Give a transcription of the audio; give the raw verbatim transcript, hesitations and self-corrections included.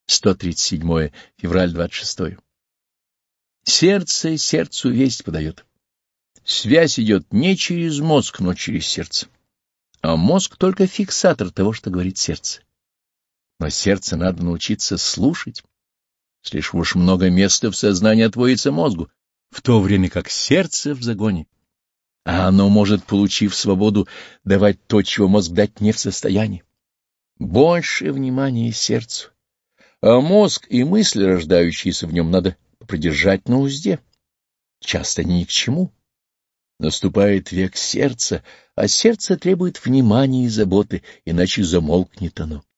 сто тридцать седьмое февраль двадцать шестое. Сердце сердцу весть подает. Связь идет не через мозг, но через сердце. А мозг только фиксатор того, что говорит сердце. Но сердце надо научиться слушать. Слишком уж много места в сознании отводится мозгу, в то время как сердце в загоне. А оно может, получив свободу, давать то, чего мозг дать не в состоянии. Больше внимания сердцу. А мозг и мысли, рождающиеся в нем, надо продержать на узде. Часто они ни к чему. Наступает век сердца, а сердце требует внимания и заботы, иначе замолкнет оно.